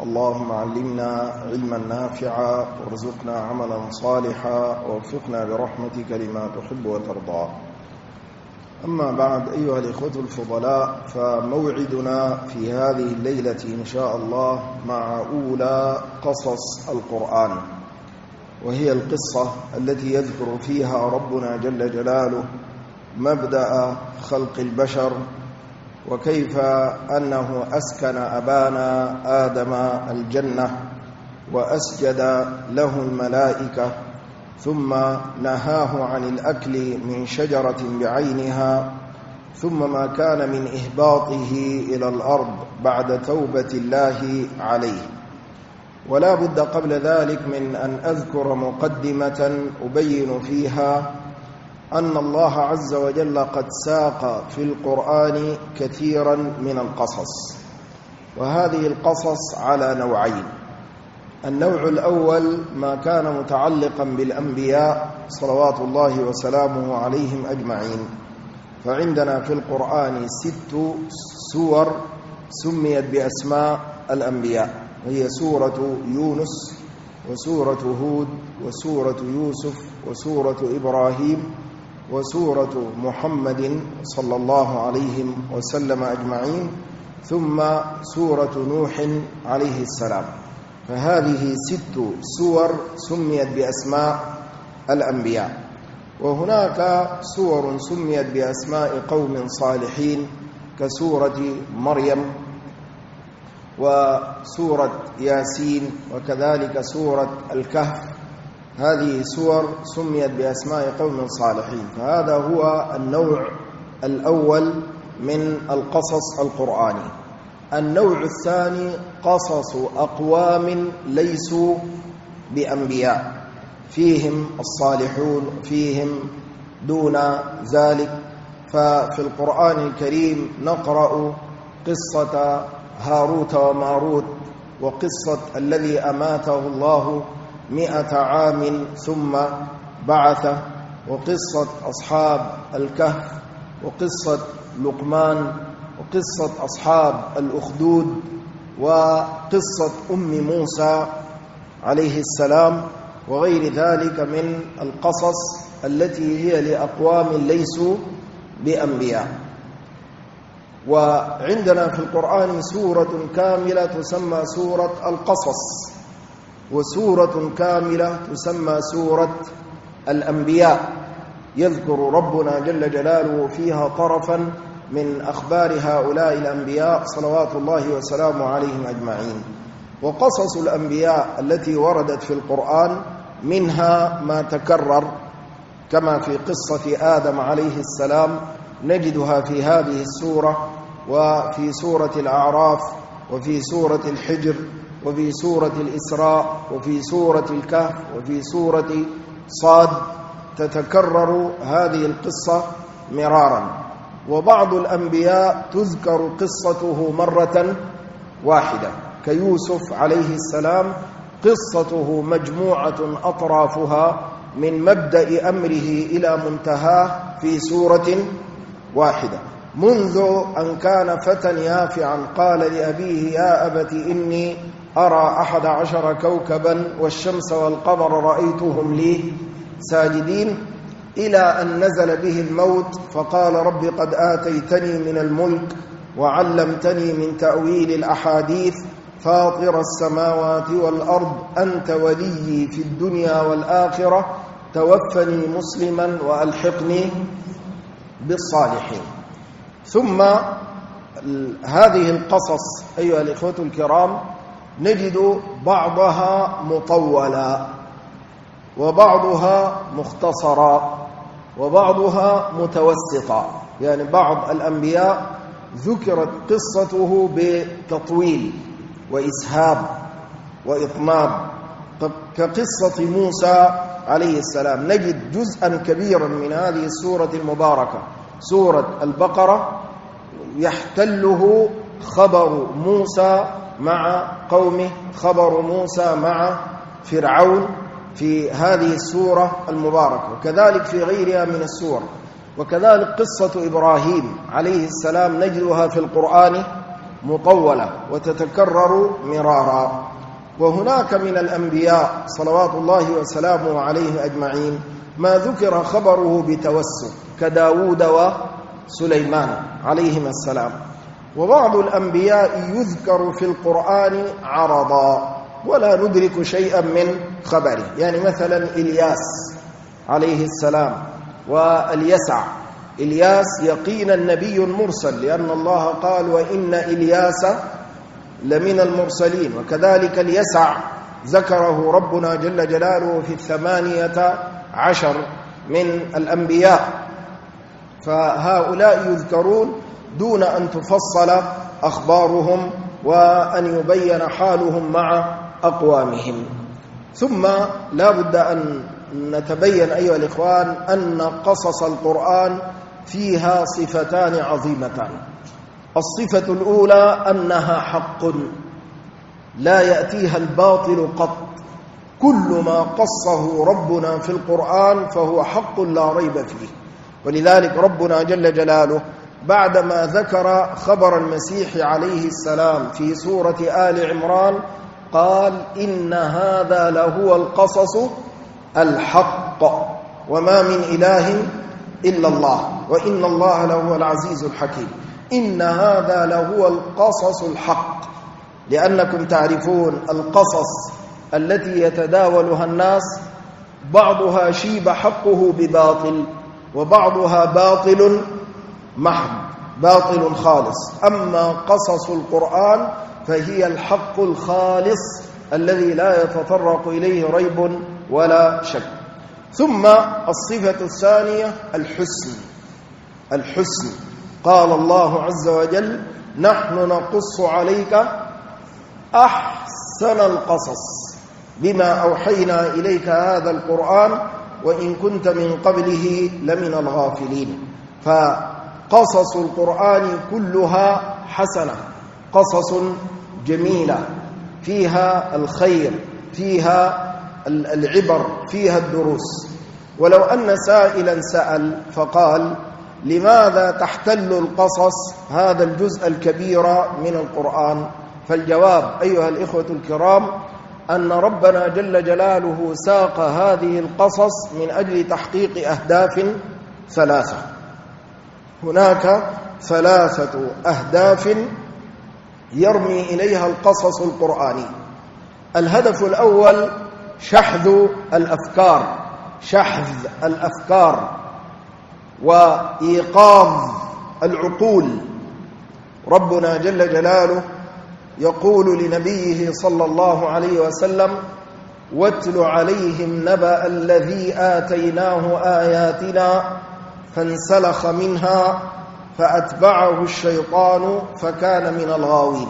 اللهم علمنا علما نافعا وارزقنا عملا صالحا ووفقنا برحمتك لما تحب وترضى. أما بعد، أيها الإخوة الفضلاء، فموعدنا في هذه الليلة إن شاء الله مع أولى قصص القرآن، وهي القصة التي يذكر فيها ربنا جل جلاله مبدأ خلق البشر، وكيف أنه أسكن أبانا آدم الجنة وأسجد له الملائكة، ثم نهاه عن الأكل من شجرة بعينها، ثم ما كان من إهباطه إلى الأرض بعد توبة الله عليه. ولا بد قبل ذلك من أن أذكر مقدمة أبين فيها أن الله عز وجل قد ساق في القرآن كثيرا من القصص، وهذه القصص على نوعين. النوع الأول ما كان متعلقا بالأنبياء صلوات الله وسلامه عليهم أجمعين، فعندنا في القرآن 6 سور سميت بأسماء الأنبياء، وهي سورة يونس وسورة هود وسورة يوسف وسورة إبراهيم وسورة محمد صلى الله عليه وسلم أجمعين، ثم سورة نوح عليه السلام. فهذه 6 سور سميت بأسماء الأنبياء. وهناك سور سميت بأسماء قوم صالحين كسورة مريم وسورة ياسين، وكذلك سورة الكهف. هذه سور سميت بأسماء قوم صالحين، فهذا هو النوع الأول من القصص القرآني. النوع الثاني قصص أقوام ليسوا بأنبياء، فيهم الصالحون فيهم دون ذلك. ففي القرآن الكريم نقرأ قصة هاروت وماروت، وقصة الذي أماته الله 100 عام ثم بعثه، وقصة أصحاب الكهف، وقصة لقمان، وقصة أصحاب الأخدود، وقصة أم موسى عليه السلام، وغير ذلك من القصص التي هي لأقوام ليسوا بأنبياء. وعندنا في القرآن سورة كاملة تسمى سورة القصص، وسورة كاملة تسمى سورة الأنبياء، يذكر ربنا جل جلاله فيها طرفا من أخبار هؤلاء الأنبياء صلوات الله وسلامه عليهم أجمعين. وقصص الأنبياء التي وردت في القرآن منها ما تكرر، كما في قصة آدم عليه السلام نجدها في هذه السورة، وفي سورة الأعراف، وفي سورة الحجر، وفي سورة الإسراء، وفي سورة الكهف، وفي سورة صاد، تتكرر هذه القصة مرارا. وبعض الأنبياء تذكر قصته مرة واحدة، كيوسف عليه السلام قصته مجموعة أطرافها من مبدأ أمره إلى منتهاه في سورة واحدة، منذ أن كان فتى يافعا قال لأبيه يا أبت إني أرى 11 كوكبا والشمس والقمر رأيتهم لي ساجدين، إلى أن نزل به الموت فقال رب قد آتيتني من الملك وعلمتني من تأويل الأحاديث فاطر السماوات والأرض أنت ولي في الدنيا والآخرة توفني مسلما وألحقني بالصالحين. ثم هذه القصص أيها الإخوة الكرام نجد بعضها مطولا، وبعضها مختصرا، وبعضها متوسطا. يعني بعض الأنبياء ذكرت قصته بتطويل وإسهاب وإطناب، كقصة موسى عليه السلام. نجد جزءا كبيرا من هذه السورة المباركة سورة البقرة يحتله خبر موسى مع قومه، خبر موسى مع فرعون في هذه السورة المباركة، وكذلك في غيرها من السور. وكذلك قصة إبراهيم عليه السلام نجدها في القرآن مطولة وتتكرر مرارا. وهناك من الأنبياء صلوات الله وسلامه عليهم أجمعين ما ذكر خبره بتوسع كداود وسليمان عليهما السلام. وبعض الأنبياء يذكر في القرآن عرضا ولا ندرك شيئا من خبره، يعني مثلا إلياس عليه السلام واليسع. إلياس يقينا نبي مرسل، لأن الله قال وإن إلياس لمن المرسلين. وكذلك اليسع ذكره ربنا جل جلاله في 18 من الأنبياء. فهؤلاء يذكرون دون أن تفصل أخبارهم وأن يبين حالهم مع أقوامهم. ثم لا بد أن نتبين أيها الإخوان أن قصص القرآن فيها صفتان عظيمتان. الصفة الأولى أنها حق لا يأتيها الباطل قط، كل ما قصه ربنا في القرآن فهو حق لا ريب فيه. ولذلك ربنا جل جلاله بعدما ذكر خبر المسيح عليه السلام في سورة آل عمران قال إن هذا لهو القصص الحق وما من إله إلا الله وإن الله لهو العزيز الحكيم. إن هذا لهو القصص الحق، لأنكم تعرفون القصص التي يتداولها الناس بعضها شيب حقه بباطل وبعضها باطل محض، باطل خالص. أما قصص القرآن فهي الحق الخالص الذي لا يتطرق إليه ريب ولا شك. ثم الصفة الثانية الحسن. قال الله عز وجل نحن نقص عليك أحسن القصص بما أوحينا إليك هذا القرآن وإن كنت من قبله لمن الغافلين. فقصص القرآن كلها حسنة، قصص جميلة فيها الخير، فيها العبر، فيها الدروس. ولو أن سائلا سأل فقال لماذا تحتل القصص هذا الجزء الكبير من القرآن؟ فالجواب أيها الإخوة الكرام أن ربنا جل جلاله ساق هذه القصص من أجل تحقيق أهداف ثلاثة. هناك 3 أهداف يرمي إليها القصص القرآني. الهدف الأول شحذ الأفكار وإيقاظ العقول. ربنا جل جلاله يقول لنبيه صلى الله عليه وسلم واتل عليهم نبأ الذي آتيناه آياتنا فانسلخ منها فأتبعه الشيطان فكان من الغاوين.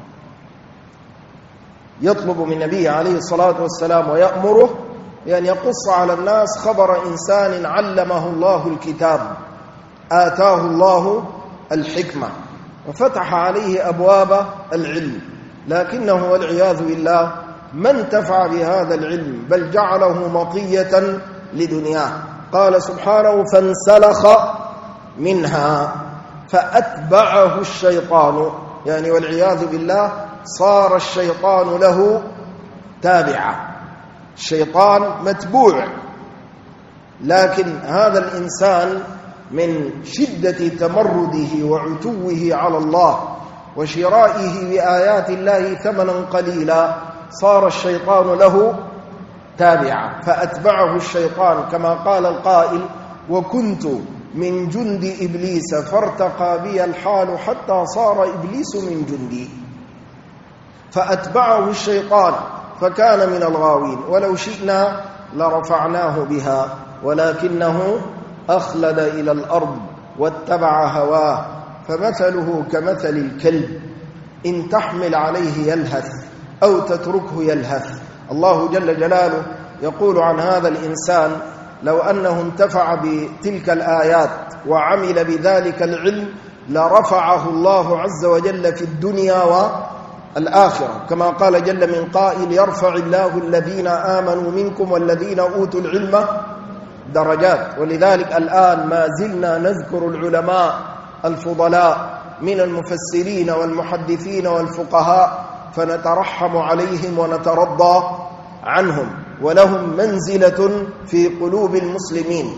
يطلب من نبيه عليه الصلاة والسلام ويأمره بأن يقص على الناس خبر إنسان علمه الله الكتاب، آتاه الله الحكمة وفتح عليه أبواب العلم، لكنه والعياذ بالله ما انتفع بهذا العلم بل جعله مطية لدنياه. قال سبحانه فانسلخ منها فأتبعه الشيطان، يعني والعياذ بالله صار الشيطان له تابعا، الشيطان متبوع. لكن هذا الإنسان من شدة تمرده وعتوه على الله وشرائه بآيات الله ثمنا قليلا صار الشيطان له تابعا، فأتبعه الشيطان كما قال القائل وكنت من جند إبليس فارتقى بي الحال حتى صار إبليس من جندي. فأتبعه الشيطان فكان من الغاوين. ولو شئنا لرفعناه بها ولكنه أخلد إلى الأرض واتبع هواه فمثله كمثل الكلب إن تحمل عليه يلهث أو تتركه يلهث. الله جل جلاله يقول عن هذا الإنسان لو أنه انتفع بتلك الآيات وعمل بذلك العلم لرفعه الله عز وجل في الدنيا والآخرة، كما قال جل من قائل يرفع الله الذين آمنوا منكم والذين أوتوا العلم درجات. ولذلك الآن ما زلنا نذكر العلماء الفضلاء من المفسرين والمحدثين والفقهاء فنترحم عليهم ونترضى عنهم، ولهم منزلة في قلوب المسلمين،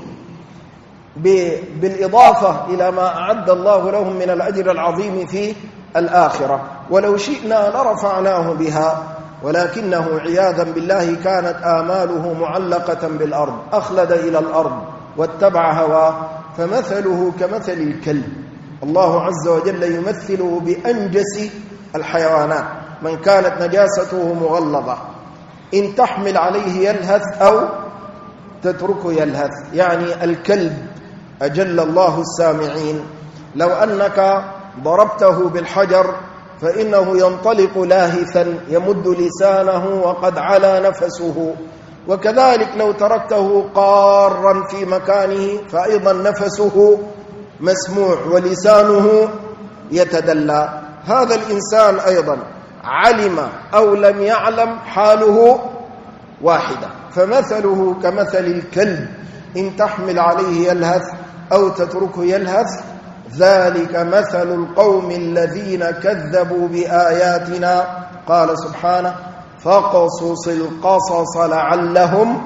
بالإضافة إلى ما أعد الله لهم من الأجر العظيم في الآخرة. ولو شئنا لرفعناه بها ولكنه عياذا بالله كانت آماله معلقة بالأرض، أخلد إلى الأرض واتبع هواه فمثله كمثل الكلب. الله عز وجل يمثله بأنجس الحيوانات، من كانت نجاسته مغلظة إن تحمل عليه يلهث أو تتركه يلهث، يعني الكلب أجل الله السامعين. لو أنك ضربته بالحجر فإنه ينطلق لاهثا يمد لسانه وقد علا نفسه، وكذلك لو تركته قارا في مكانه فأيضا نفسه مسموع ولسانه يتدلى. هذا الإنسان أيضا علم أو لم يعلم حاله واحدة، فمثله كمثل الكلب إن تحمل عليه يلهث أو تتركه يلهث، ذلك مثل القوم الذين كذبوا بآياتنا. قال سبحانه فاقصص القصص لعلهم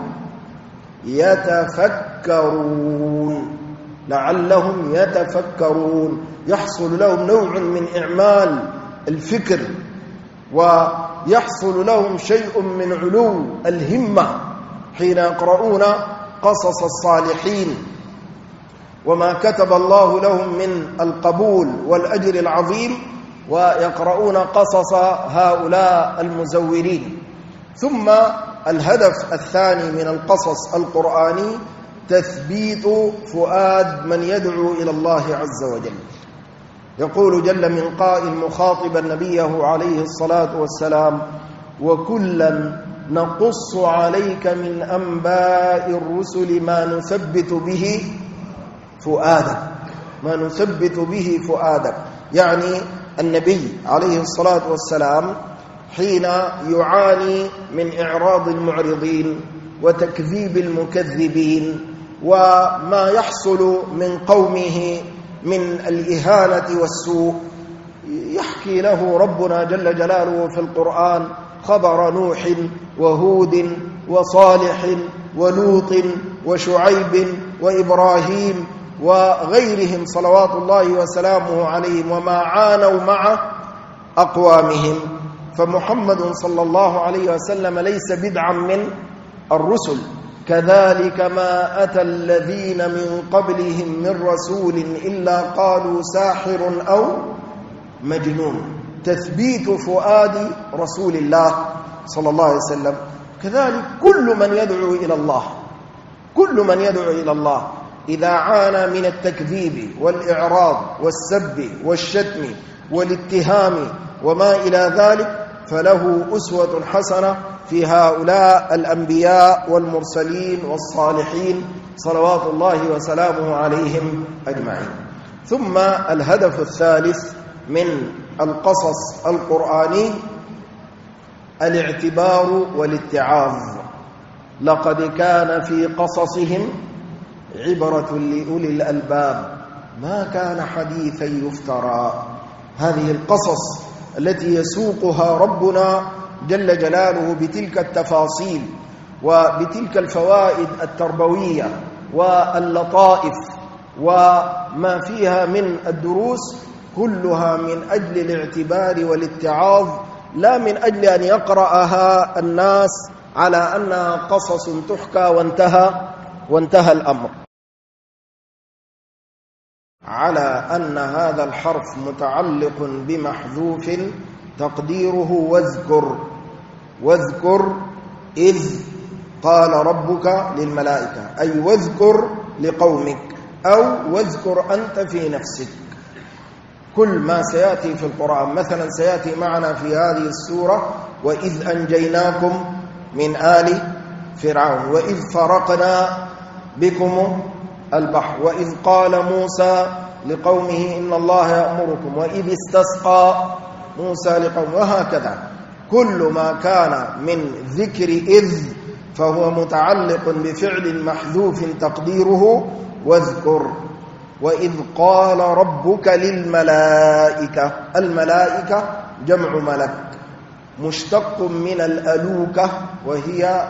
يتفكرون، لعلهم يتفكرون، يحصل لهم نوع من إعمال الفكر ويحصل لهم شيء من علو الهمة حين يقرؤون قصص الصالحين وما كتب الله لهم من القبول والأجر العظيم، ويقرؤون قصص هؤلاء المزورين. ثم الهدف الثاني من القصص القرآني تثبيت فؤاد من يدعو إلى الله عز وجل. يقول جل من قائل مخاطبا نبيه عليه الصلاة والسلام وكلا نقص عليك من أنباء الرسل ما نثبت به فؤادك، ما نثبت به فؤادك. يعني النبي عليه الصلاة والسلام حين يعاني من إعراض المعرضين وتكذيب المكذبين وما يحصل من قومه من الإهانة والسوء، يحكي له ربنا جل جلاله في القرآن خبر نوح وهود وصالح ولوط وشعيب وإبراهيم وغيرهم صلوات الله وسلامه عليهم وما عانوا مع أقوامهم. فمحمد صلى الله عليه وسلم ليس بدعا من الرسل، كذلك ما أتى الذين من قبلهم من رسول إلا قالوا ساحر أو مجنون. تثبيت فؤاد رسول الله صلى الله عليه وسلم. كذلك كل من يدعو إلى الله، كل من يدعو إلى الله إذا عانى من التكذيب والإعراض والسب والشتم والاتهام وما إلى ذلك فله أسوة حسنة في هؤلاء الأنبياء والمرسلين والصالحين صلوات الله وسلامه عليهم أجمعين. ثم الهدف الثالث من القصص القرآني الاعتبار والاتعاظ. لقد كان في قصصهم عبرة لأولي الألباب ما كان حديثا يفترى. هذه القصص التي يسوقها ربنا جل جلاله بتلك التفاصيل وبتلك الفوائد التربوية واللطائف وما فيها من الدروس، كلها من أجل الاعتبار والاتعاظ، لا من أجل أن يقرأها الناس على أنها قصص تحكى وانتهى الأمر. على أن هذا الحرف متعلق بمحذوف تقديره واذكر إذ قال ربك للملائكة، أي واذكر لقومك أو واذكر أنت في نفسك. كل ما سيأتي في القرآن، مثلا سيأتي معنا في هذه السورة وإذ أنجيناكم من آل فرعون، وإذ فرقنا بكم البحر، وإذ قال موسى لقومه إن الله يأمركم، وإذ استسقى موسى لقومه، وهكذا. كل ما كان من ذكر إذ فهو متعلق بفعل محذوف تقديره واذكر. وإذ قال ربك للملائكة. الملائكة جمع ملك مشتق من الألوكة وهي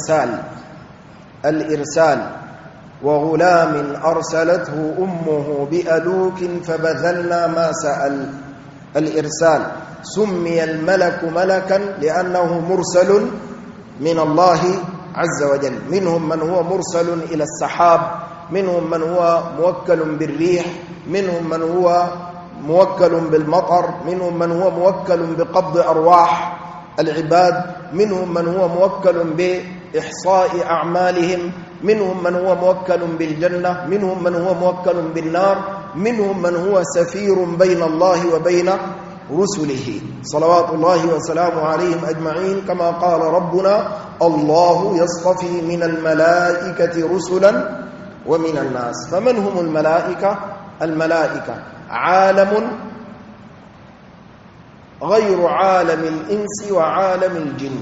الإرسال. وغلام أرسلته أمه بألوك فبذلنا ما سأل. الإرسال. سمي الملك ملكا لأنه مرسل من الله عز وجل. منهم من هو مرسل إلى السحاب، منهم من هو موكل بالريح، منهم من هو موكل بالمطر، منهم من هو موكل بقبض أرواح العباد، منهم من هو موكل بإحصاء أعمالهم، منهم من هو موكل بالجنة، منهم من هو موكل بالنار، منهم من هو سفير بين الله وبين رسله صلوات الله وسلامه عليهم أجمعين، كما قال ربنا: الله يصطفي من الملائكة رسلا ومن الناس. فمن هم الملائكة؟ الملائكة عالم غير عالم الإنس وعالم الجن،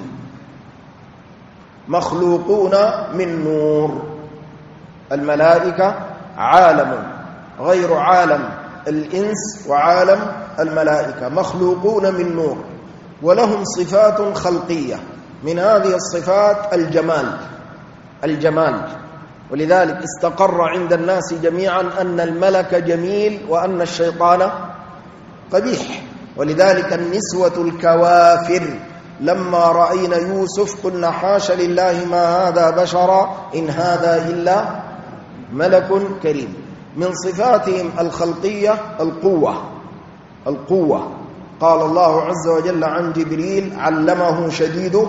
مخلوقون من نور. الملائكة عالم غير عالم الإنس وعالم الملائكة، مخلوقون من نور، ولهم صفات خلقية. من هذه الصفات الجمال. ولذلك استقر عند الناس جميعا أن الملك جميل وأن الشيطان قبيح. ولذلك النسوة الكوافر لما رأينا يوسف قلنا: حاش لله ما هذا بشرا إن هذا إلا ملك كريم. من صفاتهم الخلقية القوة. قال الله عز وجل عن جبريل: علمه شديد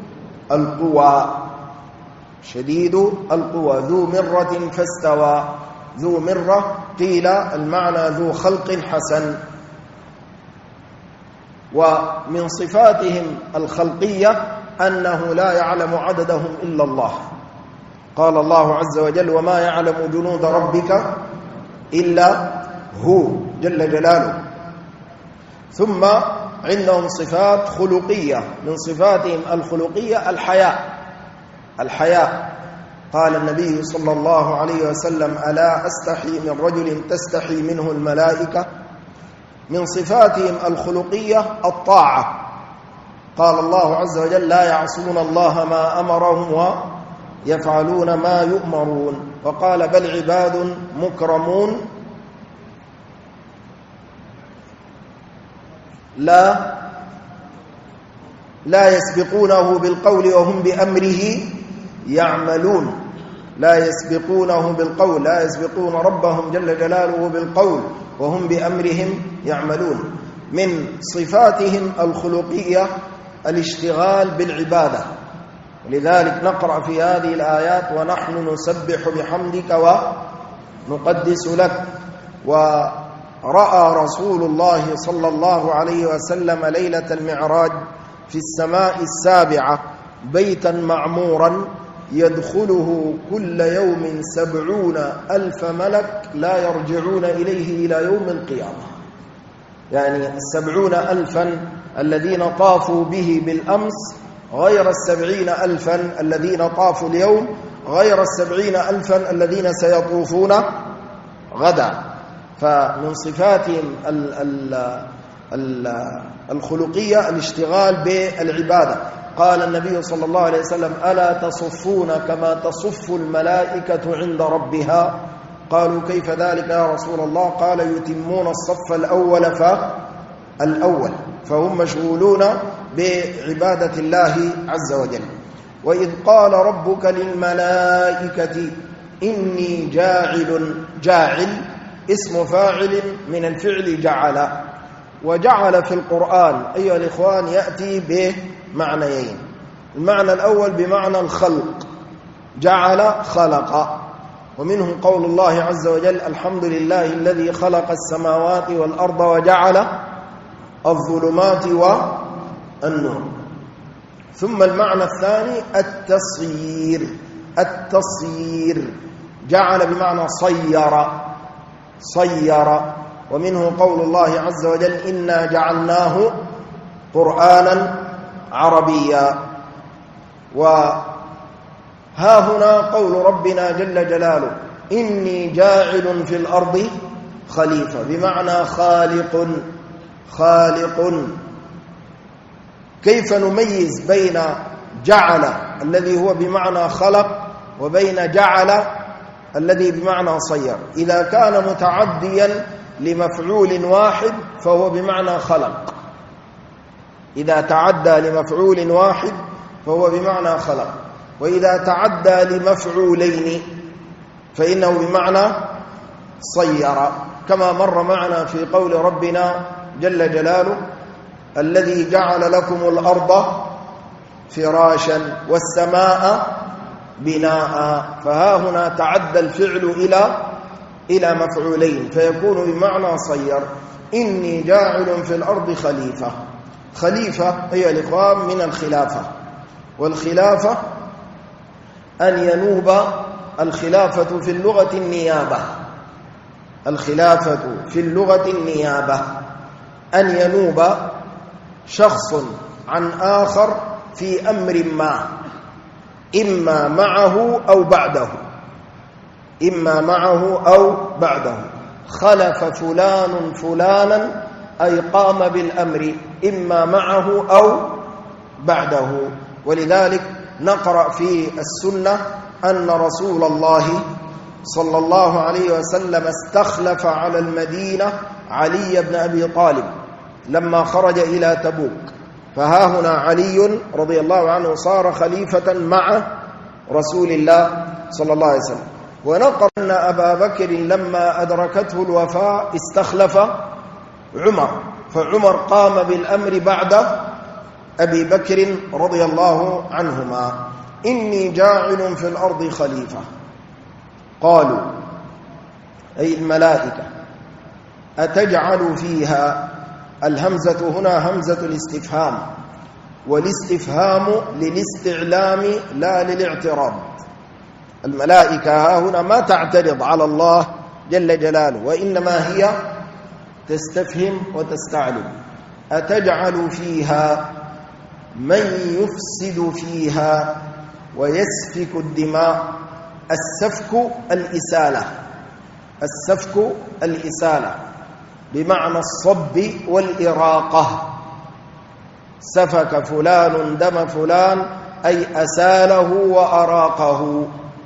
القوى ذو مرة فاستوى. ذو مرة قيل المعنى ذو خلق حسن. ومن صفاتهم الخلقية أنه لا يعلم عددهم إلا الله. قال الله عز وجل: وما يعلم جنود ربك إلا هو جل جلاله. ثم عندهم صفات خلقية. من صفاتهم الخلقية الحياء. قال النبي صلى الله عليه وسلم: ألا أستحي من رجل تستحي منه الملائكة. من صفاتهم الخلقية الطاعة. قال الله عز وجل: لا يعصون الله ما أمرهم ويفعلون ما يؤمرون. وقال: بل عباد مكرمون لا يسبقونه بالقول وهم بأمره يعملون. لا يسبقونه بالقول، لا يسبقون ربهم جل جلاله بالقول وهم بأمرهم يعملون. من صفاتهم الخلقية الاشتغال بالعبادة. لذلك نقرأ في هذه الآيات: ونحن نسبح بحمدك ونقدس لك. ورأى رسول الله صلى الله عليه وسلم ليلة المعراج في السماء السابعة بيتا معمورا يدخله كل يوم 70,000 ملك لا يرجعون إليه إلى يوم القيامة. يعني 70,000 الذين طافوا به بالأمس غير 70,000 الذين طافوا اليوم، غير 70,000 الذين سيطوفون غدا. فمن صفاتهم الخلقية الاشتغال بالعبادة. قال النبي صلى الله عليه وسلم: ألا تصفون كما تصف الملائكة عند ربها؟ قالوا: كيف ذلك يا رسول الله؟ قال: يتمون الصف الأول. فهم مشغولون بعبادة الله عز وجل. وإذ قال ربك للملائكة إني جاعل اسم فاعل من الفعل جعل. وجعل في القرآن أيها الإخوان يأتي بمعنيين. المعنى الأول بمعنى الخلق، جعل خلق، ومنه قول الله عز وجل: الحمد لله الذي خلق السماوات والأرض وجعل الظلمات والنور. ثم المعنى الثاني التصيير، جعل بمعنى صير، ومنه قول الله عز وجل: إنا جعلناه قرآنا عربيا. وها هنا قول ربنا جل جلاله: إني جاعل في الأرض خليفة، بمعنى خالق. كيف نميز بين جعل الذي هو بمعنى خلق وبين جعل الذي بمعنى صير؟ إذا كان متعديا لمفعول واحد فهو بمعنى خلق، إذا تعدى لمفعول واحد فهو بمعنى خلق، وإذا تعدى لمفعولين فإنه بمعنى صير، كما مر معنا في قول ربنا جل جلاله: الذي جعل لكم الأرض فراشا والسماء بناء. فها هنا تعدى الفعل إلى مفعولين فيكون بمعنى صير. إني جاعل في الأرض خليفة. خليفة هي الإخوان من الخلافة، والخلافة أن ينوب. الخلافة في اللغة النيابة، الخلافة في اللغة النيابة، أن ينوب شخص عن آخر في أمر ما، إما معه أو بعده، إما معه أو بعده. خلف فلان فلانا أي قام بالأمر إما معه أو بعده. ولذلك نقرأ في السنة أن رسول الله صلى الله عليه وسلم استخلف على المدينة علي بن أبي طالب لما خرج إلى تبوك، فها هنا علي رضي الله عنه صار خليفة مع رسول الله صلى الله عليه وسلم. ونقر أن أبا بكر لما أدركته الوفاة استخلف عمر، فعمر قام بالأمر بعد أبي بكر رضي الله عنهما. إني جاعل في الأرض خليفة. قالوا أي الملائكة: أتجعل فيها؟ الهمزة هنا همزة الاستفهام، والاستفهام للاستعلام لا للاعتراض. الملائكة هنا ما تعترض على الله جل جلاله، وإنما هي تستفهم وتستعلم. أتجعل فيها من يفسد فيها ويسفك الدماء. السفك الإسالة، السفك الإسالة بمعنى الصب والإراقة. سفك فلان دم فلان أي أساله وأراقه.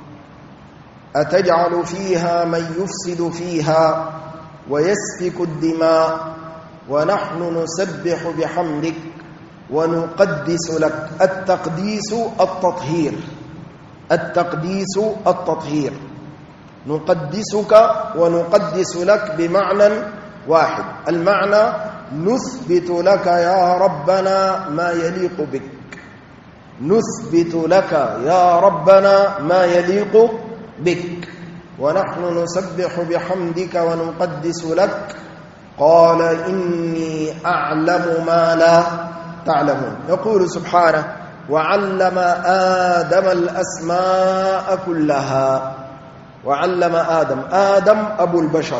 أتجعل فيها من يفسد فيها ويسفك الدماء ونحن نسبح بحمدك ونقدس لك. التقديس التطهير، التقديس التطهير. نقدسك ونقدس لك بمعنى واحد. المعنى نثبت لك يا ربنا ما يليق بك، نثبت لك يا ربنا ما يليق بك، ونحن نسبح بحمدك ونقدس لك. قال إني أعلم ما لا تعلمون. يقول سبحانه: وعلم آدم الأسماء كلها. وعلم آدم، آدم أبو البشر،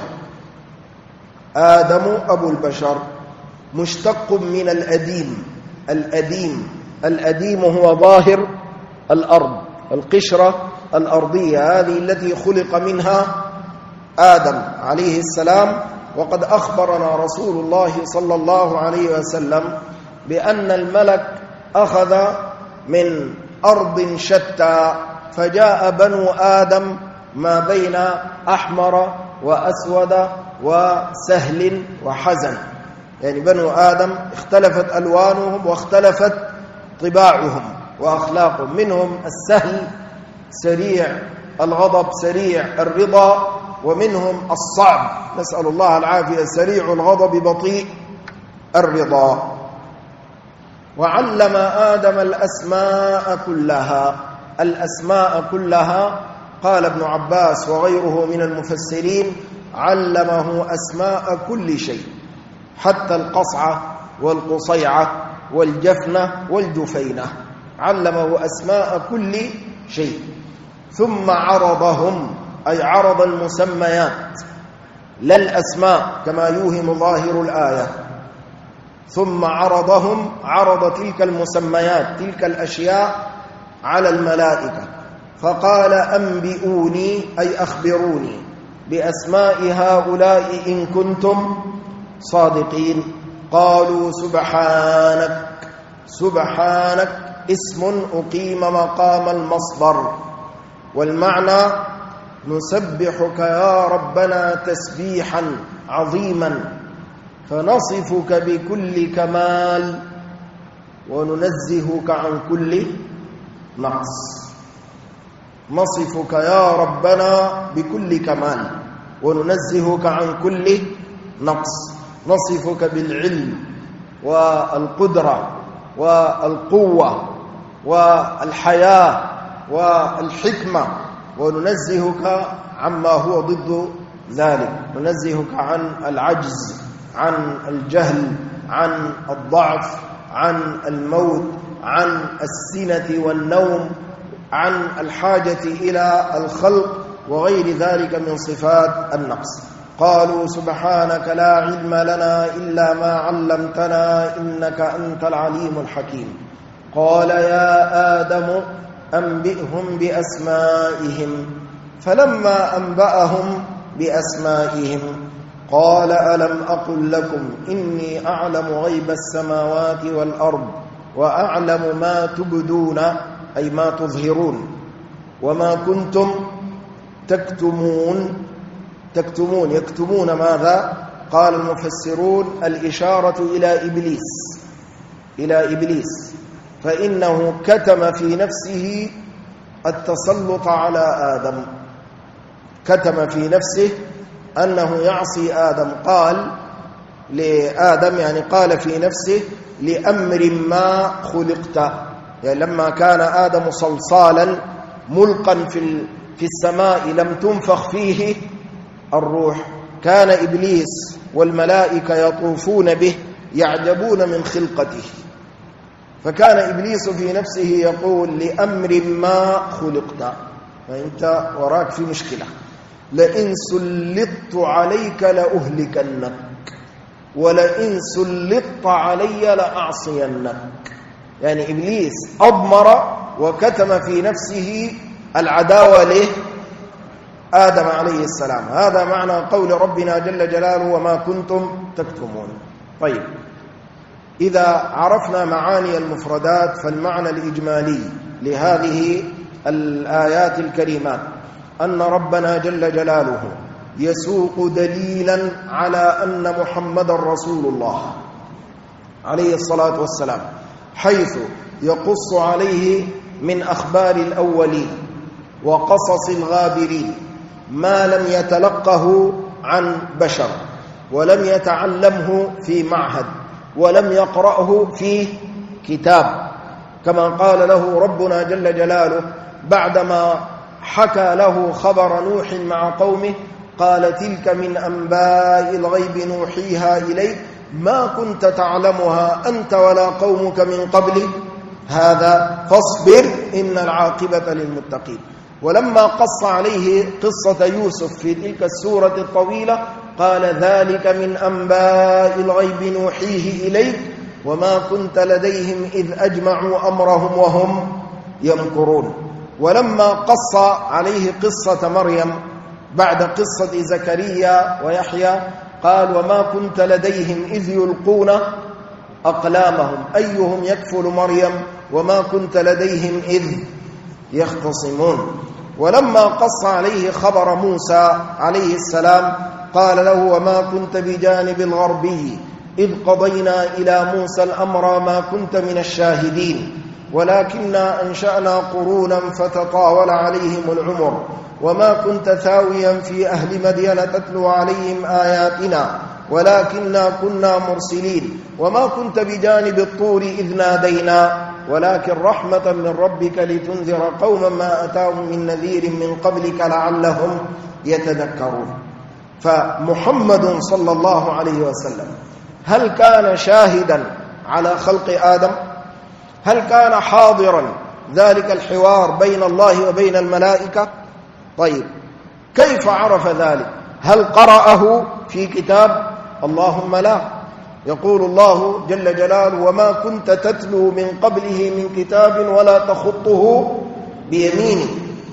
آدم أبو البشر مشتق من الأديم. الأديم، الأديم هو ظاهر الأرض، القشرة الأرضية هذه التي خلق منها آدم عليه السلام. وقد أخبرنا رسول الله صلى الله عليه وسلم بأن الملك أخذ من أرض شتى، فجاء بنو آدم ما بين أحمر وأسود وسهل وحزن، يعني بنو آدم اختلفت ألوانهم واختلفت طباعهم وأخلاقهم. منهم السهل سريع الغضب سريع الرضا، ومنهم الصعب نسأل الله العافية سريع الغضب بطيء الرضا. وعلم آدم الأسماء كلها. الأسماء كلها قال ابن عباس وغيره من المفسرين: علمه أسماء كل شيء، حتى القصعة والقصيعة والجفنة والجفينة، علمه أسماء كل شيء. ثم عرضهم، أي عرض المسميات لا الأسماء كما يوهم ظاهر الآية. ثم عرضهم، عرض تلك المسميات تلك الأشياء على الملائكة، فقال أنبئوني أي أخبروني بأسماء هؤلاء إن كنتم صادقين. قالوا سبحانك. سبحانك اسم أقيم مقام المصدر، والمعنى نسبحك يا ربنا تسبيحا عظيما فنصفك بكل كمال وننزهك عن كل نقص. نصفك يا ربنا بكل كمال وننزهك عن كل نقص. نصفك بالعلم والقدرة والقوة والحياة والحكمة، وننزهك عما هو ضد ذلك. ننزهك عن العجز، عن الجهل، عن الضعف، عن الموت، عن السنة والنوم، عن الحاجة إلى الخلق وغير ذلك من صفات النقص. قالوا سبحانك لا علم لنا إلا ما علمتنا إنك أنت العليم الحكيم. قال يا آدم أنبئهم بأسمائهم. فلما أنبأهم بأسمائهم قال ألم أقل لكم إني أعلم غيب السماوات والأرض وأعلم ما تبدون أي ما تظهرون وما كنتم تكتمون. يكتمون ماذا؟ قال المفسرون الإشارة إلى إبليس، فإنه كتم في نفسه التسلط على آدم. كتم في نفسه أنه يعصي آدم. قال لآدم يعني قال في نفسه لأمر ما خلقت، يعني لما كان آدم صلصالا ملقا في السماء لم تنفخ فيه الروح، كان إبليس والملائكة يطوفون به يعجبون من خلقته، فكان إبليس في نفسه يقول لأمر ما خلقت، فأنت وراك في مشكلة، لئن سلطت عليك لأهلكنك ولئن سلطت علي لأعصينك. يعني إبليس أضمر وكتم في نفسه العداوة له آدم عليه السلام. هذا معنى قول ربنا جل جلاله وما كنتم تكتمون. طيب، إذا عرفنا معاني المفردات فالمعنى الإجمالي لهذه الآيات الكريمات أن ربنا جل جلاله يسوق دليلا على أن محمد رسول الله عليه الصلاة والسلام، حيث يقص عليه من أخبار الأولين وقصص الغابرين ما لم يتلقه عن بشر ولم يتعلمه في معهد ولم يقرأه في كتاب، كما قال له ربنا جل جلاله بعدما حكى له خبر نوح مع قومه قال تلك من أنباء الغيب نوحيها إليك ما كنت تعلمها أنت ولا قومك من قبل هذا فاصبر إن العاقبة للمتقين. ولما قص عليه قصة يوسف في تلك السورة الطويلة قال ذلك من أنباء الغيب نوحيه إليك وما كنت لديهم إذ أجمعوا أمرهم وهم يمكرون. ولما قص عليه قصة مريم بعد قصة زكريا ويحيى قال وما كنت لديهم إذ يلقون أقلامهم أيهم يكفل مريم وما كنت لديهم إذ يختصمون. ولما قص عليه خبر موسى عليه السلام قال له وما كنت بجانب الغربي إذ قضينا إلى موسى الأمر ما كنت من الشاهدين ولكننا أنشأنا قرونا فتطاول عليهم العمر وما كنت ثاويا في أهل مدين تتلو عليهم آياتنا ولكننا كنا مرسلين وما كنت بجانب الطور إذ نادينا ولكن رحمة من ربك لتنذر قوما ما أتاهم من نذير من قبلك لعلهم يتذكرون. فمحمد صلى الله عليه وسلم هل كان شاهدا على خلق آدم؟ هل كان حاضرا ذلك الحوار بين الله وبين الملائكة؟ طيب، كيف عرف ذلك؟ هل قرأه في كتاب؟ اللهم لا. يقول الله جل جلاله وما كنت تتلو من قبله من كتاب ولا تخطه بيمينك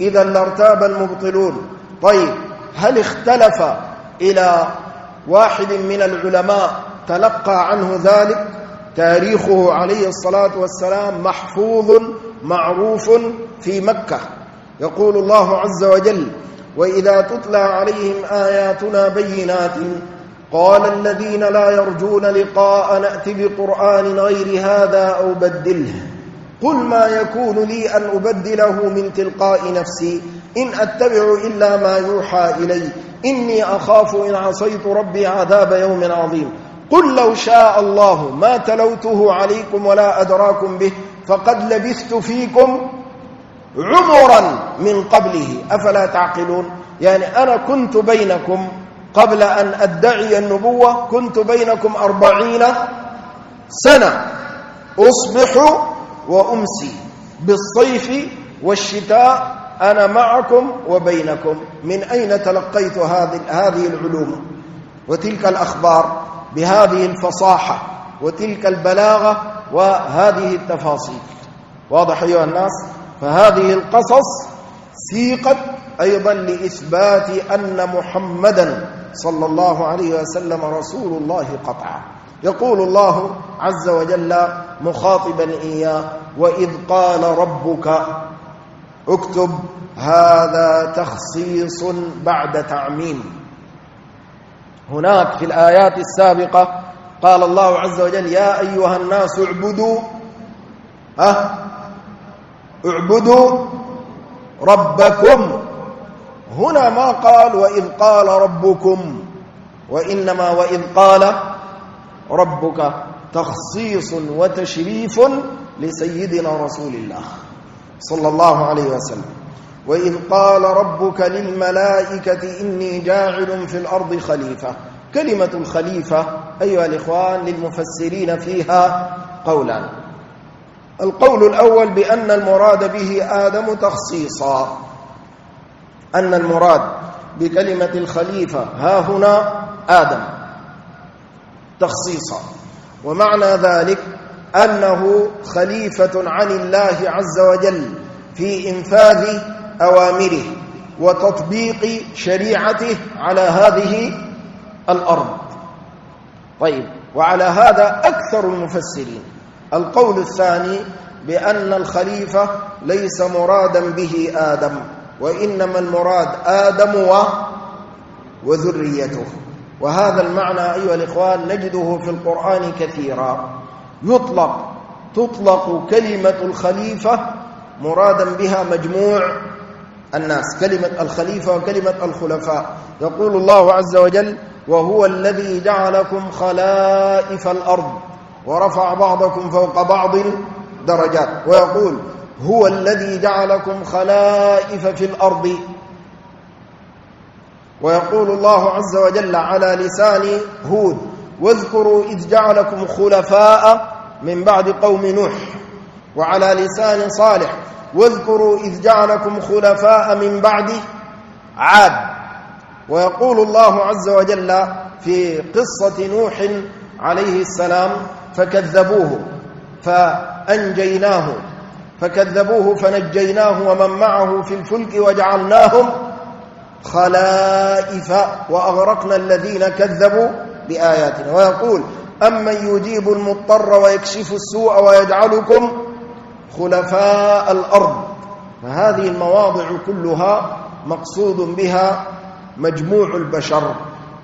إذا لارتاب المبطلون. طيب، هل اختلف إلى واحد من العلماء تلقى عنه ذلك؟ تاريخه عليه الصلاة والسلام محفوظ معروف في مكة. يقول الله عز وجل: وإذا تتلى عليهم آياتنا بينات قال الذين لا يرجون لقاء نأت بقرآن غير هذا أو بدله قل ما يكون لي أن أبدله من تلقاء نفسي إن أتبع إلا ما يوحى إلي إني أخاف إن عصيت ربي عذاب يوم عظيم قل لو شاء الله ما تلوته عليكم ولا أدراكم به فقد لبثت فيكم عمرا من قبله أفلا تعقلون. يعني أنا كنت بينكم قبل أن أدعي النبوة، كنت بينكم 40 سنة أصبح وأمسي، بالصيف والشتاء أنا معكم وبينكم. من أين تلقيت هذه العلوم وتلك الأخبار بهذه الفصاحة وتلك البلاغة وهذه التفاصيل؟ واضح أيها الناس؟ فهذه القصص سيقت أيضا لإثبات أن محمدا صلى الله عليه وسلم رسول الله قطعا. يقول الله عز وجل مخاطبا إياه: وإذ قال ربك اكتب هذا تخصيص بعد تعميم. هناك في الآيات السابقة قال الله عز وجل: يا أيها الناس اعبدوا ربكم. هنا ما قال وإذ قال ربكم، وإنما وإذ قال ربك تخصيص وتشريف لسيدنا رسول الله صلى الله عليه وسلم. وإذ قال ربك للملائكة إني جاعل في الأرض خليفة. كلمة الخليفة أيها الإخوان للمفسرين فيها قولان. القول الأول بأن المراد به آدم تخصيصا، أن المراد بكلمة الخليفة ها هنا آدم تخصيصا، ومعنى ذلك أنه خليفة عن الله عز وجل في إنفاذ أوامره وتطبيق شريعته على هذه الأرض. طيب، وعلى هذا أكثر المفسرين. القول الثاني بأن الخليفة ليس مرادا به آدم، وإنما المراد آدم وذريته. وهذا المعنى أيها الإخوان نجده في القرآن كثيرا. تطلق كلمة الخليفة مرادا بها مجموع الناس، كلمة الخليفة وكلمة الخلفاء. يقول الله عز وجل: وهو الذي جعلكم خلائف الأرض ورفع بعضكم فوق بعض درجات. ويقول: هو الذي جعلكم خلائف في الأرض. ويقول الله عز وجل على لسان هود: واذكروا إذ جعلكم خلفاء من بعد قوم نوح. وعلى لسان صالح: واذكروا إذ جعلكم خلفاء من بعد عاد. ويقول الله عز وجل في قصة نوح عليه السلام: فكذبوه فنجيناه ومن معه في الفلك وجعلناهم خلائف وأغرقنا الذين كذبوا بآياتنا. ويقول: أمن يجيب المضطر ويكشف السوء ويجعلكم خلفاء الأرض. فهذه المواضع كلها مقصود بها مجموع البشر.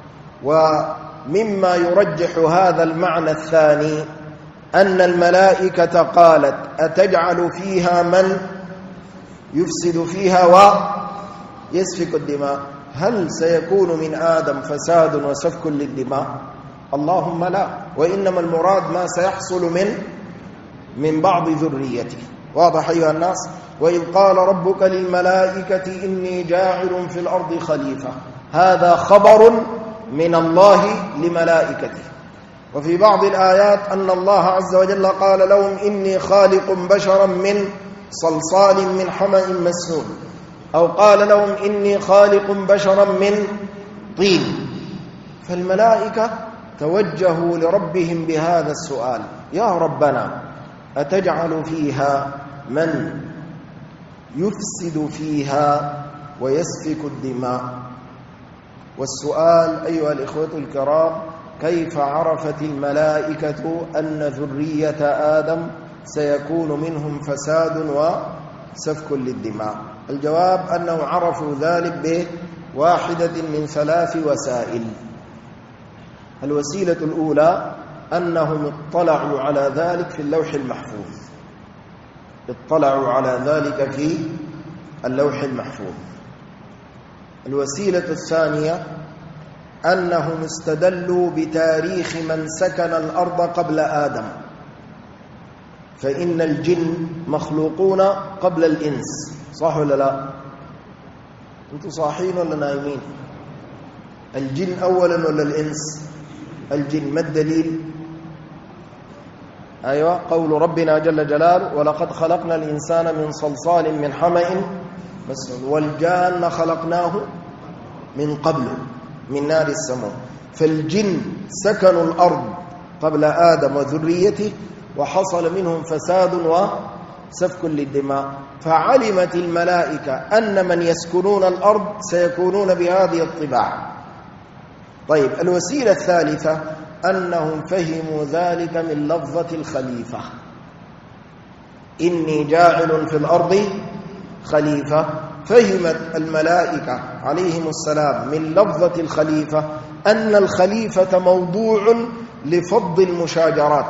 ومما يرجح هذا المعنى الثاني أن الملائكة قالت: أتجعل فيها من يفسد فيها ويسفك الدماء؟ هل سيكون من آدم فساد وسفك للدماء؟ اللهم لا، وإنما المراد ما سيحصل من بعض ذريته. واضح أيها الناس؟ وإذ قال ربك للملائكة إني جاعل في الأرض خليفة، هذا خبر من الله لملائكته. وفي بعض الآيات أن الله عز وجل قال لهم: إني خالق بشرا من صلصال من حمأ مسنون، أو قال لهم: إني خالق بشرا من طين. فالملائكة توجهوا لربهم بهذا السؤال: يا ربنا أتجعل فيها من يفسد فيها ويسفك الدماء. والسؤال أيها الإخوة الكرام: كيف عرفت الملائكة أن ذرية آدم سيكون منهم فساد وسفك للدماء؟ الجواب أنه عرفوا ذلك بواحدة من 3 وسائل. الوسيلة الأولى أنهم اطلعوا على ذلك في اللوح المحفوظ، اطلعوا على ذلك في اللوح المحفوظ. الوسيلة الثانية أنهم استدلوا بتاريخ من سكن الأرض قبل آدم، فإن الجن مخلوقون قبل الإنس، صح ولا لا؟ أنتم صاحين ولا نايمين؟ الجن أولا ولا الإنس؟ الجن. ما الدليل؟ أيوة، قول ربنا جل جلاله: ولقد خلقنا الإنسان من صلصال من حمأ مسنون والجان خلقناه من قبل من نار السموم. فالجن سكنوا الأرض قبل آدم وذريته، وحصل منهم فساد وسفك للدماء، فعلمت الملائكة أن من يسكنون الأرض سيكونون بهذه الطباع. طيب، الوسيلة الثالثة أنهم فهموا ذلك من لفظة الخليفة: إني جاعل في الأرض خليفة. فهمت الملائكة عليهم السلام من لفظة الخليفة أن الخليفة موضوع لفض المشاجرات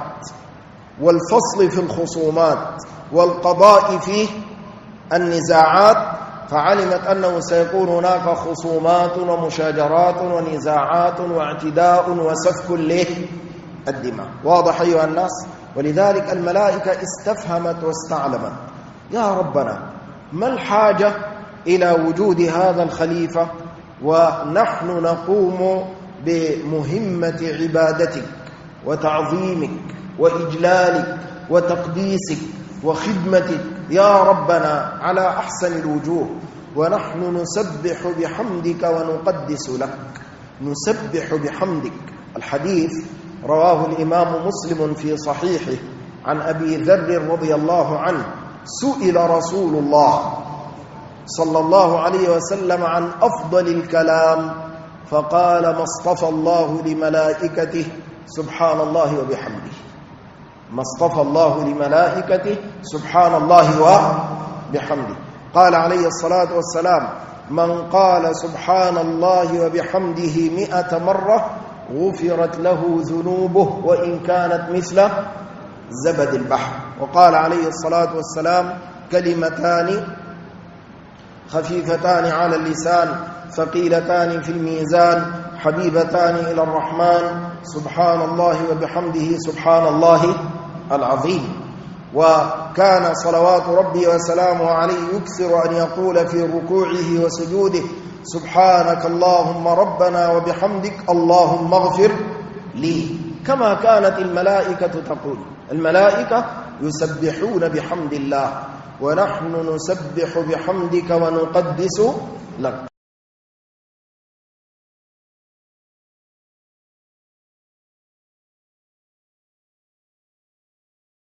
والفصل في الخصومات والقضاء في النزاعات، فعلمت أنه سيكون هناك خصومات ومشاجرات ونزاعات واعتداء وسفك للدماء. واضح أيها الناس؟ ولذلك الملائكة استفهمت واستعلمت: يا ربنا، ما الحاجة إلى وجود هذا الخليفة ونحن نقوم بمهمة عبادتك وتعظيمك وإجلالك وتقديسك وخدمتك يا ربنا على أحسن الوجوه، ونحن نسبح بحمدك ونقدس لك، نسبح بحمدك. الحديث رواه الإمام مسلم في صحيحه عن أبي ذر رضي الله عنه: سئل رسول الله صلى الله عليه وسلم عن أفضل الكلام فقال: ما اصطفى الله لملائكته سبحان الله وبحمده. ما اصطفى الله لملائكته سبحان الله وبحمده. قال عليه الصلاة والسلام: من قال سبحان الله وبحمده 100 مرة غفرت له ذنوبه وإن كانت مثل زبد البحر. وقال عليه الصلاة والسلام: كلمتان خفيفتان على اللسان ثقيلتان في الميزان حبيبتان إلى الرحمن سبحان الله وبحمده سبحان الله العظيم. وكان صلوات ربي وسلامه عليه يكثر أن يقول في ركوعه وسجوده: سبحانك اللهم ربنا وبحمدك اللهم اغفر لي. كما كانت الملائكة تقول. الملائكة يسبحون بحمد الله، ونحن نسبح بحمدك ونقدس لك.